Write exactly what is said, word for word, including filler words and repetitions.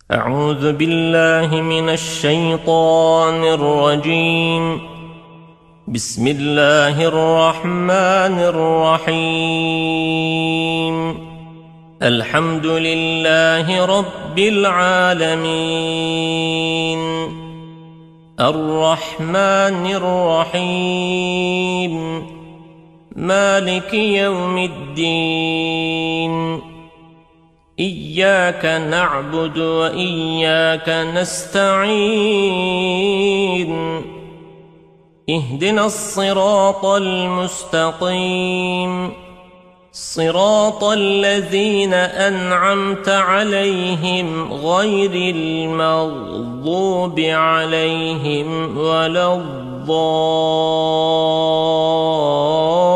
أعوذ بالله من الشيطان الرجيم. بسم الله الرحمن الرحيم. الحمد لله رب العالمين، الرحمن الرحيم، مالك يوم الدين. إياك نعبد وإياك نستعين. اهدنا الصراط المستقيم، صراط الذين أنعمت عليهم غير المغضوب عليهم ولا الضالين.